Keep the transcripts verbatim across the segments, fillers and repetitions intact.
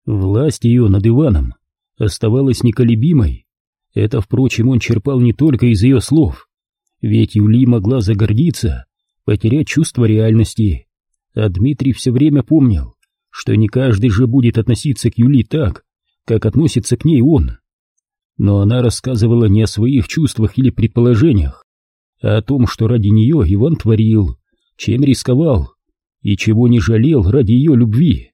Власть ее над Иваном оставалась неколебимой. Это, впрочем, он черпал не только из ее слов, ведь Юли могла загордиться, потерять чувство реальности, а Дмитрий все время помнил, что не каждый же будет относиться к Юли так, как относится к ней он. Но она рассказывала не о своих чувствах или предположениях, а о том, что ради нее Иван творил, чем рисковал и чего не жалел ради ее любви.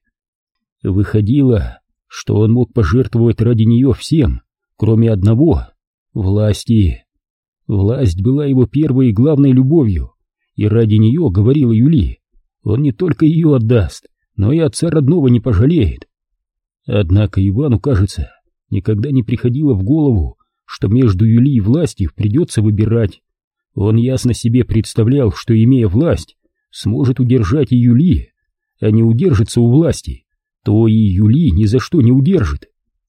Выходило, что он мог пожертвовать ради нее всем, кроме одного — власти. Власть была его первой и главной любовью, и ради нее, говорила Юли, он не только ее отдаст, но и отца родного не пожалеет. Однако Ивану, кажется, никогда не приходило в голову, что между Юли и властью придется выбирать. Он ясно себе представлял, что, имея власть, сможет удержать и Юли, а не удержится у власти, то и Юли ни за что не удержит.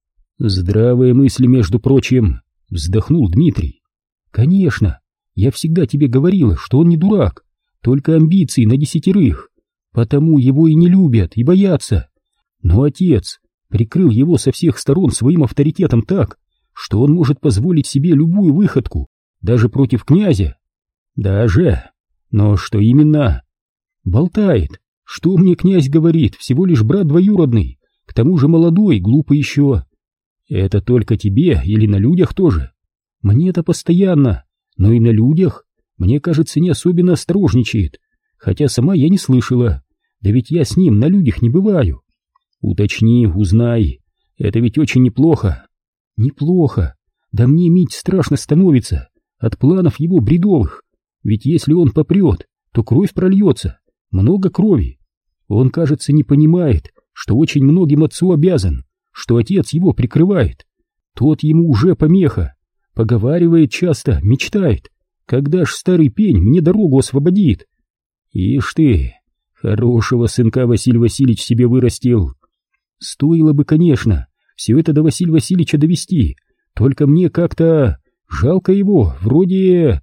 Здравые мысли, между прочим, вздохнул Дмитрий. Конечно, я всегда тебе говорила, что он не дурак, только амбиции на десятерых, потому его и не любят, и боятся. Но отец прикрыл его со всех сторон своим авторитетом так, что он может позволить себе любую выходку, даже против князя. Даже? Но что именно? Болтает. Что мне князь говорит, всего лишь брат двоюродный, к тому же молодой, глупый еще. Это только тебе или на людях тоже? Мне-то постоянно, но и на людях, мне кажется, не особенно осторожничает, хотя сама я не слышала, да ведь я с ним на людях не бываю. Уточни, узнай, это ведь очень неплохо. Неплохо, да мне, Мить, страшно становится от планов его бредовых, ведь если он попрет, то кровь прольется, много крови. Он, кажется, не понимает, что очень многим отцу обязан, что отец его прикрывает. Тот ему уже помеха, поговаривает часто, мечтает, когда ж старый пень мне дорогу освободит. Ишь ты, хорошего сынка Василий Васильевич себе вырастил. Стоило бы, конечно, все это до Василия Васильевича довести, только мне как-то жалко его, вроде...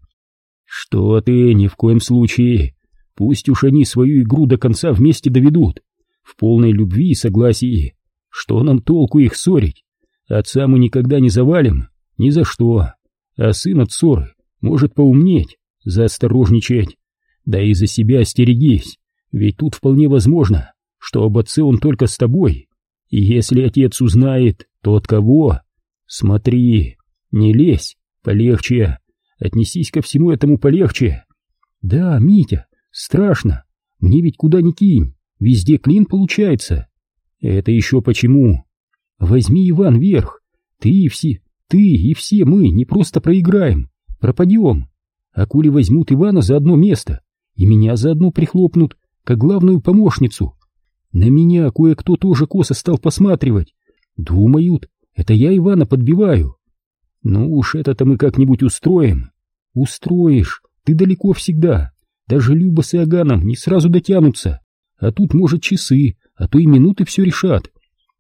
Что ты, ни в коем случае. Пусть уж они свою игру до конца вместе доведут, в полной любви и согласии. Что нам толку их ссорить? Отца мы никогда не завалим, ни за что. А сын от ссоры может поумнеть, заосторожничать. Да и за себя остерегись, ведь тут вполне возможно, что об отце он только с тобой. И если отец узнает, то от кого? Смотри, не лезь, полегче, отнесись ко всему этому полегче. Да, Митя, страшно, мне ведь куда ни кинь, везде клин получается. Это еще почему? Возьми, Иван, верх, ты и все, ты и все мы не просто проиграем, пропадем. А коли возьмут Ивана за одно место и меня заодно прихлопнут, как главную помощницу, на меня кое-кто тоже косо стал посматривать. Думают, это я Ивана подбиваю. Ну уж это-то мы как-нибудь устроим. Устроишь, ты далеко всегда. Даже Люба с Иоганном не сразу дотянутся. А тут, может, часы, а то и минуты все решат.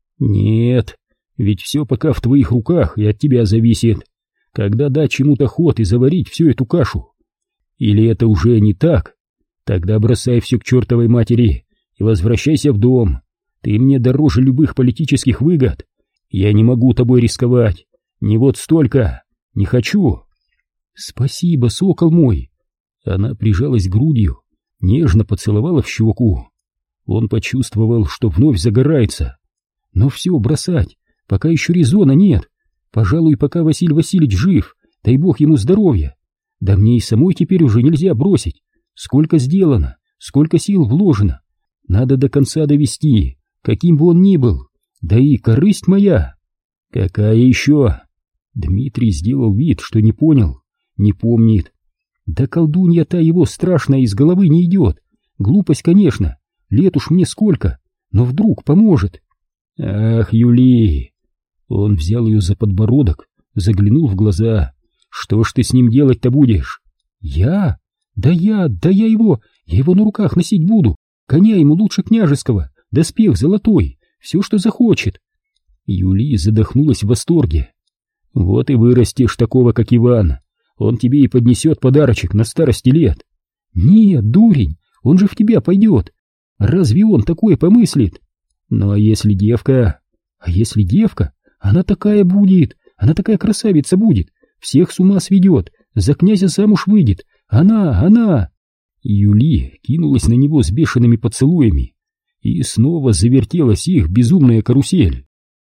Нет, ведь все пока в твоих руках и от тебя зависит. Когда дать чему-то ход и заварить всю эту кашу. Или это уже не так? Тогда бросай все к чертовой матери и возвращайся в дом. Ты мне дороже любых политических выгод. Я не могу тобой рисковать. Не вот столько. Не хочу. Спасибо, сокол мой. Она прижалась грудью, нежно поцеловала в щеку. Он почувствовал, что вновь загорается. Но все бросать, пока еще резона нет. Пожалуй, пока Василий Васильевич жив, дай бог ему здоровья. Да мне и самой теперь уже нельзя бросить. Сколько сделано, сколько сил вложено. Надо до конца довести, каким бы он ни был. Да и корысть моя. Какая еще? Дмитрий сделал вид, что не понял, не помнит. Да колдунья-то его страшная из головы не идет. Глупость, конечно, лет уж мне сколько, но вдруг поможет. Ах, Юли! Он взял ее за подбородок, заглянул в глаза. Что ж ты с ним делать-то будешь? Я? Да я, да я его, я его на руках носить буду. Коня ему лучше княжеского, доспех золотой, все, что захочет. Юли задохнулась в восторге. Вот и вырастешь такого, как Иван. Он тебе и поднесет подарочек на старости лет. Нет, дурень, он же в тебя пойдет. Разве он такое помыслит? Ну а если девка? А если девка, она такая будет, она такая красавица будет, всех с ума сведет, за князя замуж выйдет, она, она. Юли кинулась на него с бешеными поцелуями, и снова завертелась их безумная карусель.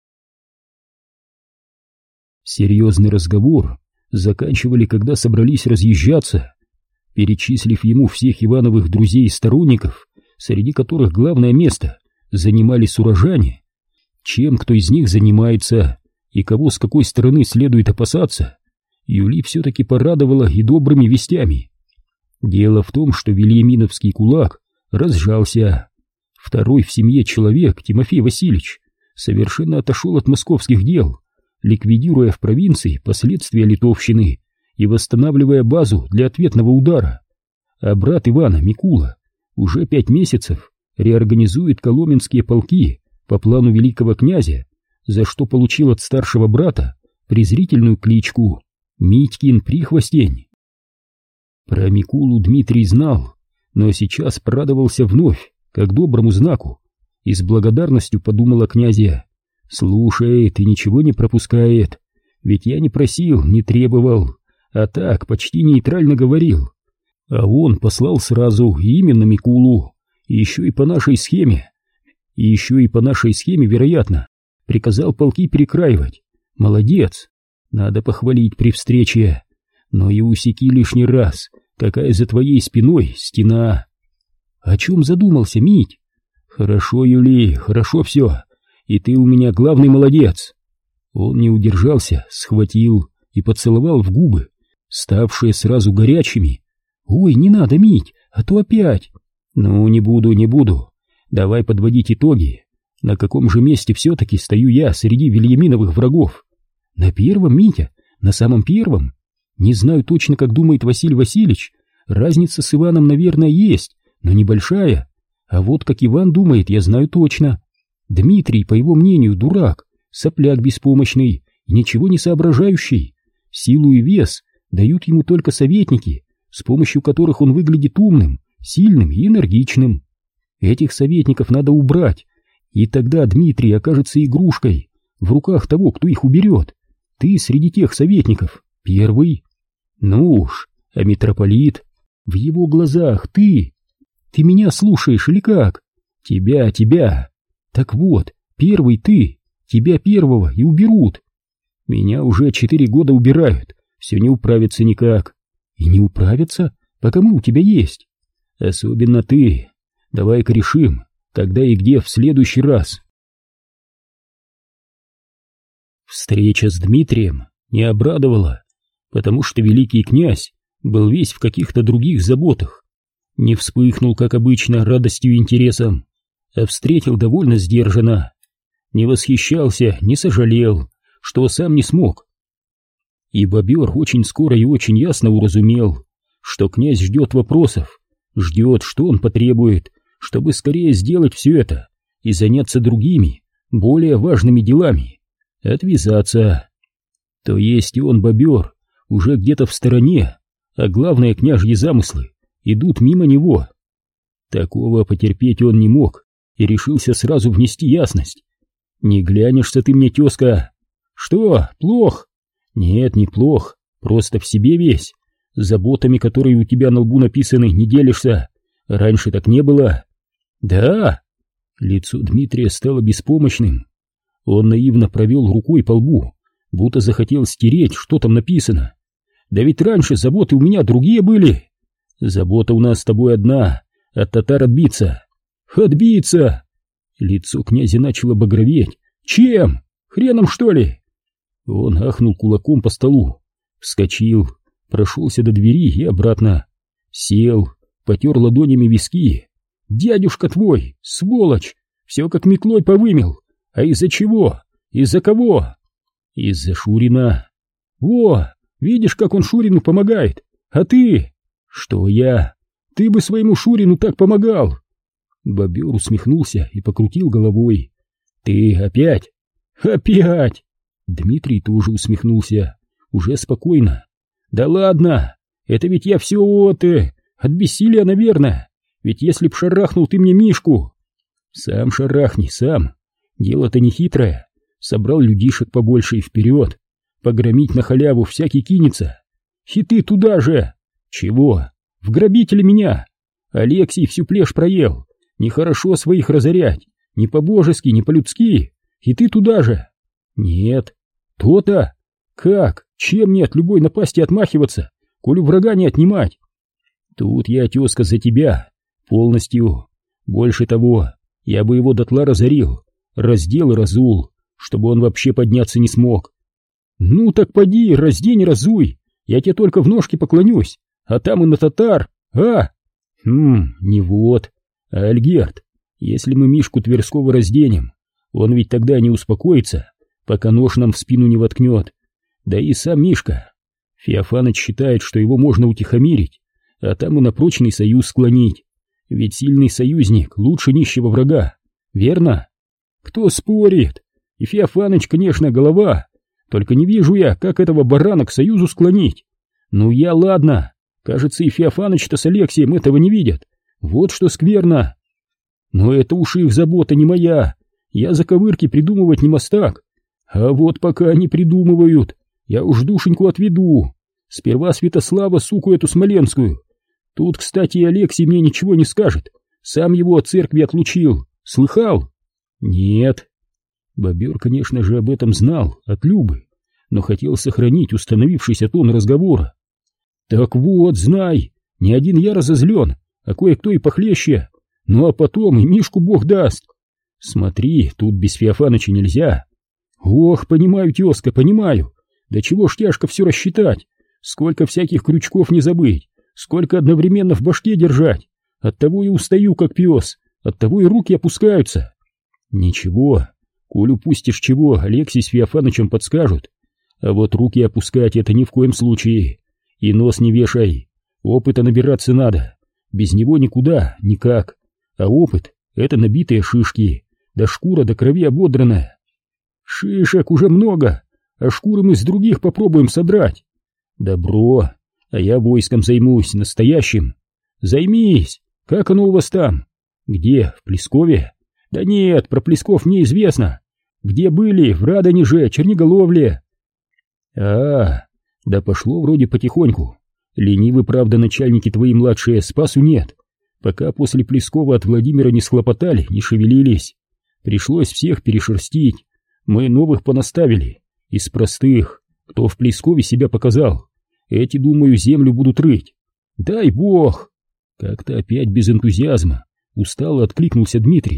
Серьезный разговор заканчивали, когда собрались разъезжаться. Перечислив ему всех Ивановых друзей и сторонников, среди которых главное место занимали сурожане, чем кто из них занимается и кого с какой стороны следует опасаться, Юли все-таки порадовала и добрыми вестями. Дело в том, что вильяминовский кулак разжался. Второй в семье человек, Тимофей Васильевич, совершенно отошел от московских дел, ликвидируя в провинции последствия литовщины и восстанавливая базу для ответного удара. А брат Ивана, Микула, уже пять месяцев реорганизует коломенские полки по плану великого князя, за что получил от старшего брата презрительную кличку Митькин Прихвостень. Про Микулу Дмитрий знал, но сейчас порадовался вновь, как доброму знаку, и с благодарностью подумал о князе: слушает и ничего не пропускает, ведь я не просил, не требовал, а так почти нейтрально говорил. А он послал сразу и именно Микулу, и еще и по нашей схеме, и еще и по нашей схеме, вероятно, приказал полки перекраивать. Молодец, надо похвалить при встрече, но и усеки лишний раз, какая за твоей спиной стена. О чем задумался, Мить? Хорошо, Юли, хорошо все, и ты у меня главный молодец. Он не удержался, схватил и поцеловал в губы, ставшие сразу горячими. Ой, не надо, Мить, а то опять. Ну, не буду, не буду. Давай подводить итоги. На каком же месте все-таки стою я среди вильяминовых врагов? На первом, Митя, на самом первом. Не знаю точно, как думает Василий Васильевич. Разница с Иваном, наверное, есть, но небольшая. А вот как Иван думает, я знаю точно. Дмитрий, по его мнению, дурак, сопляк беспомощный и ничего не соображающий. Силу и вес дают ему только советники, с помощью которых он выглядит умным, сильным и энергичным. Этих советников надо убрать, и тогда Дмитрий окажется игрушкой в руках того, кто их уберет. Ты среди тех советников первый. Ну уж, а митрополит, в его глазах ты... Ты меня слушаешь или как? Тебя, тебя. Так вот, первый ты, тебя первого и уберут. Меня уже четыре года убирают, все не управится никак. И не управится, пока мы у тебя есть. Особенно ты. Давай-ка решим, когда и где в следующий раз. Встреча с Дмитрием не обрадовала, потому что великий князь был весь в каких-то других заботах. Не вспыхнул, как обычно, радостью и интересом, а встретил довольно сдержанно. Не восхищался, не сожалел, что сам не смог. И бобер очень скоро и очень ясно уразумел, что князь ждет вопросов, ждет, что он потребует, чтобы скорее сделать все это и заняться другими, более важными делами, отвязаться. То есть он, бобер, уже где-то в стороне, а главное, княжьи замыслы идут мимо него. Такого потерпеть он не мог и решился сразу внести ясность. Не глянешься ты мне, тезка. Что, плох? Нет, не плох, просто в себе весь. Заботами, которые у тебя на лбу написаны, не делишься. Раньше так не было. Да. Лицо Дмитрия стало беспомощным. Он наивно провел рукой по лбу, будто захотел стереть, что там написано. Да ведь раньше заботы у меня другие были. Забота у нас с тобой одна — от татар отбиться. Отбиться! Лицо князя начало багроветь. Чем? Хреном, что ли? Он ахнул кулаком по столу, вскочил, прошелся до двери и обратно. Сел, потер ладонями виски. Дядюшка твой, сволочь, все как метлой повымел. А из-за чего? Из-за кого? Из-за Шурина. Во, видишь, как он Шурину помогает. А ты... Что я? Ты бы своему Шурину так помогал. Бобер усмехнулся и покрутил головой. Ты опять? Опять! Дмитрий тоже усмехнулся, уже спокойно. Да ладно, это ведь я все ты, от бессилия, наверное. Ведь если б шарахнул ты мне Мишку... Сам шарахни, сам. Дело-то не хитрое. Собрал людишек побольше и вперед. Погромить на халяву всякий кинется. И ты туда же! Чего? В грабители меня! Алексей всю плешь проел. Нехорошо своих разорять. Не по-божески, не по-людски. И ты туда же! Нет. То-то! Как? Чем мне от любой напасти отмахиваться, коли врага не отнимать? Тут я, тезка, за тебя. Полностью. Больше того, я бы его дотла разорил, раздел и разул, чтобы он вообще подняться не смог. Ну так поди, раздень и разуй. Я тебе только в ножки поклонюсь, а там и на татар, а? Хм, не вот, а Альгерд. Если мы Мишку Тверского разденем, он ведь тогда не успокоится, пока нож нам в спину не воткнет. Да и сам Мишка. Феофаныч считает, что его можно утихомирить, а там и на прочный союз склонить. Ведь сильный союзник лучше нищего врага, верно? Кто спорит? И Феофаныч, конечно, голова. Только не вижу я, как этого барана к союзу склонить. Ну я ладно. Кажется, и Феофаныч-то с Алексеем этого не видят. Вот что скверно. Но это уж их забота, не моя. Я заковырки придумывать не мастак. А вот пока они придумывают, я уж душеньку отведу. Сперва Святослава, суку эту смоленскую. Тут, кстати, и Алексей мне ничего не скажет. Сам его от церкви отлучил. Слыхал? Нет. Бобер, конечно же, об этом знал от Любы, но хотел сохранить установившийся тон разговора. Так вот, знай, не один я разозлен, а кое-кто и похлеще. Ну а потом и Мишку Бог даст. Смотри, тут без Феофаныча нельзя. Ох, понимаю, тезка, понимаю. Да чего ж тяжко все рассчитать. Сколько всяких крючков не забыть, сколько одновременно в башке держать. Оттого и устаю, как пес, оттого и руки опускаются. Ничего, коль упустишь чего, Алексей с Феофанычем подскажут. А вот руки опускать — это ни в коем случае. И нос не вешай, опыта набираться надо. Без него никуда, никак. А опыт — это набитые шишки, да шкура до крови ободранная. Шишек уже много, а шкуры мы с других попробуем содрать. Добро, а я войском займусь, настоящим. Займись, как оно у вас там? Где, в Плескове? Да нет, про Плесков мне известно. Где были, в Радонеже, Черниголовле. А, да пошло вроде потихоньку. Ленивы, правда, начальники твои младшие, спасу нет. Пока после Плескова от Владимира не схлопотали, не шевелились. Пришлось всех перешерстить. Мы новых понаставили, из простых, кто в Плескове себя показал. Эти, думаю, землю будут рыть. Дай бог! Как-то опять без энтузиазма устало откликнулся Дмитрий.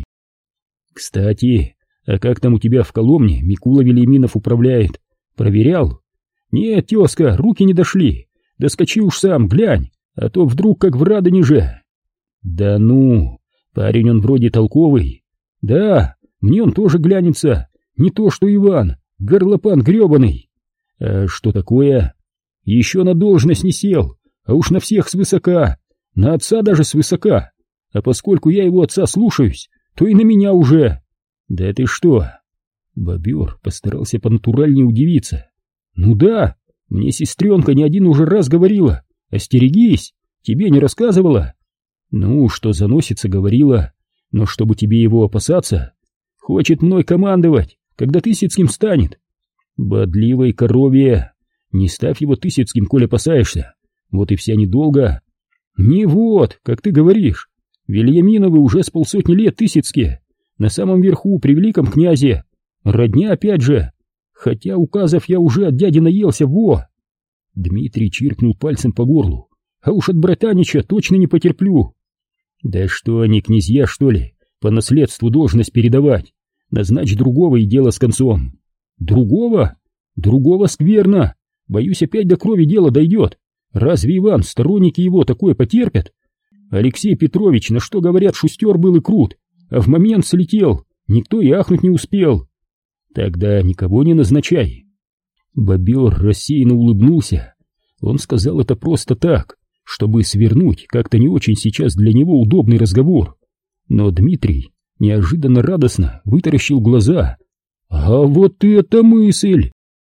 Кстати, а как там у тебя в Коломне Микула Велиминов управляет? Проверял? Нет, тезка, руки не дошли. Доскочи уж сам, глянь, а то вдруг как в Радонеже. Да ну, парень он вроде толковый. Да, мне он тоже глянется. Не то что Иван, горлопан гребаный. А что такое? Еще на должность не сел, а уж на всех свысока, на отца даже свысока. А поскольку я его отца слушаюсь, то и на меня уже. Да ты что? Бобер постарался понатуральнее удивиться. Ну да, мне сестренка не один уже раз говорила. Остерегись, тебе не рассказывала? Ну, что заносится, говорила, но чтобы тебе его опасаться, хочет мной командовать, когда Тысяцким станет. Бодливой коровье, не ставь его Тысяцким, коль опасаешься, вот и вся недолго. Не вот, как ты говоришь, Вильяминовы уже с полсотни лет Тысяцкие, на самом верху при великом князе, родня опять же, хотя указов я уже от дяди наелся, во. Дмитрий чиркнул пальцем по горлу, а уж от братанича точно не потерплю. Да что они, князья, что ли, по наследству должность передавать? Назначь другого и дело с концом. Другого? Другого скверно. Боюсь, опять до крови дело дойдет. Разве Иван, сторонники его такое потерпят? Алексей Петрович, на что говорят, шустер был и крут, а в момент слетел, никто и ахнуть не успел. Тогда никого не назначай. Бобер рассеянно улыбнулся. Он сказал это просто так, чтобы свернуть как-то не очень сейчас для него удобный разговор. Но Дмитрий неожиданно радостно вытаращил глаза. А вот это мысль!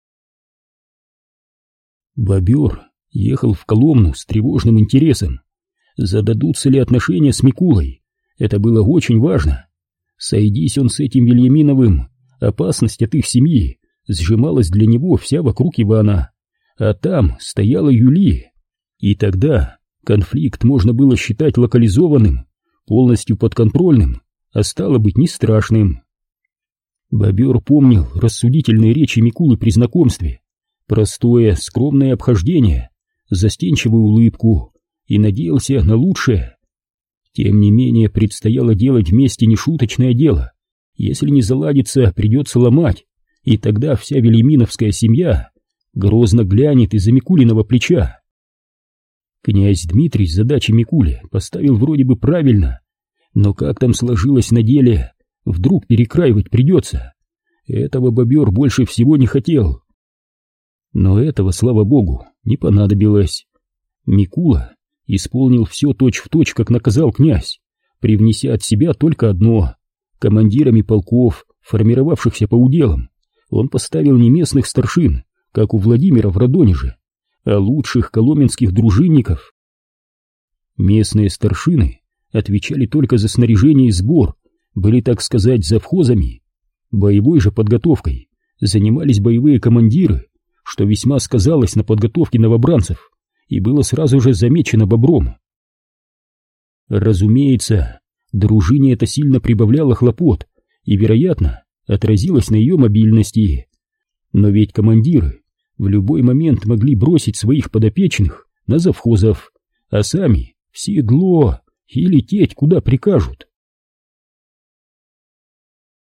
Бобер ехал в Коломну с тревожным интересом. Зададутся ли отношения с Микулой? Это было очень важно. Сойдись он с этим Вильяминовым, Опасность от их семьи сжималась для него вся вокруг Ивана, а там стояла Юли. И тогда конфликт можно было считать локализованным, полностью подконтрольным, а стало быть не страшным. Бобер помнил рассудительные речи Микулы при знакомстве, простое, скромное обхождение, застенчивую улыбку, и надеялся на лучшее. Тем не менее, предстояло делать вместе нешуточное дело. Если не заладится, придется ломать, и тогда вся Вельяминовская семья грозно глянет из-за Микулиного плеча. Князь Дмитрий задачи Микуле поставил вроде бы правильно, но как там сложилось на деле, вдруг перекраивать придется. Этого Бобер больше всего не хотел. Но этого, слава богу, не понадобилось. Микула исполнил все точь-в-точь, как наказал князь, привнеся от себя только одно: командирами полков, формировавшихся по уделам, он поставил не местных старшин, как у Владимира в Радонеже, а лучших коломенских дружинников. Местные старшины отвечали только за снаряжение и сбор, были, так сказать, завхозами. Боевой же подготовкой занимались боевые командиры, что весьма сказалось на подготовке новобранцев и было сразу же замечено Бобром. Разумеется, дружине это сильно прибавляло хлопот и, вероятно, отразилось на ее мобильности. Но ведь командиры в любой момент могли бросить своих подопечных на завхозов, а сами в седло и лететь куда прикажут.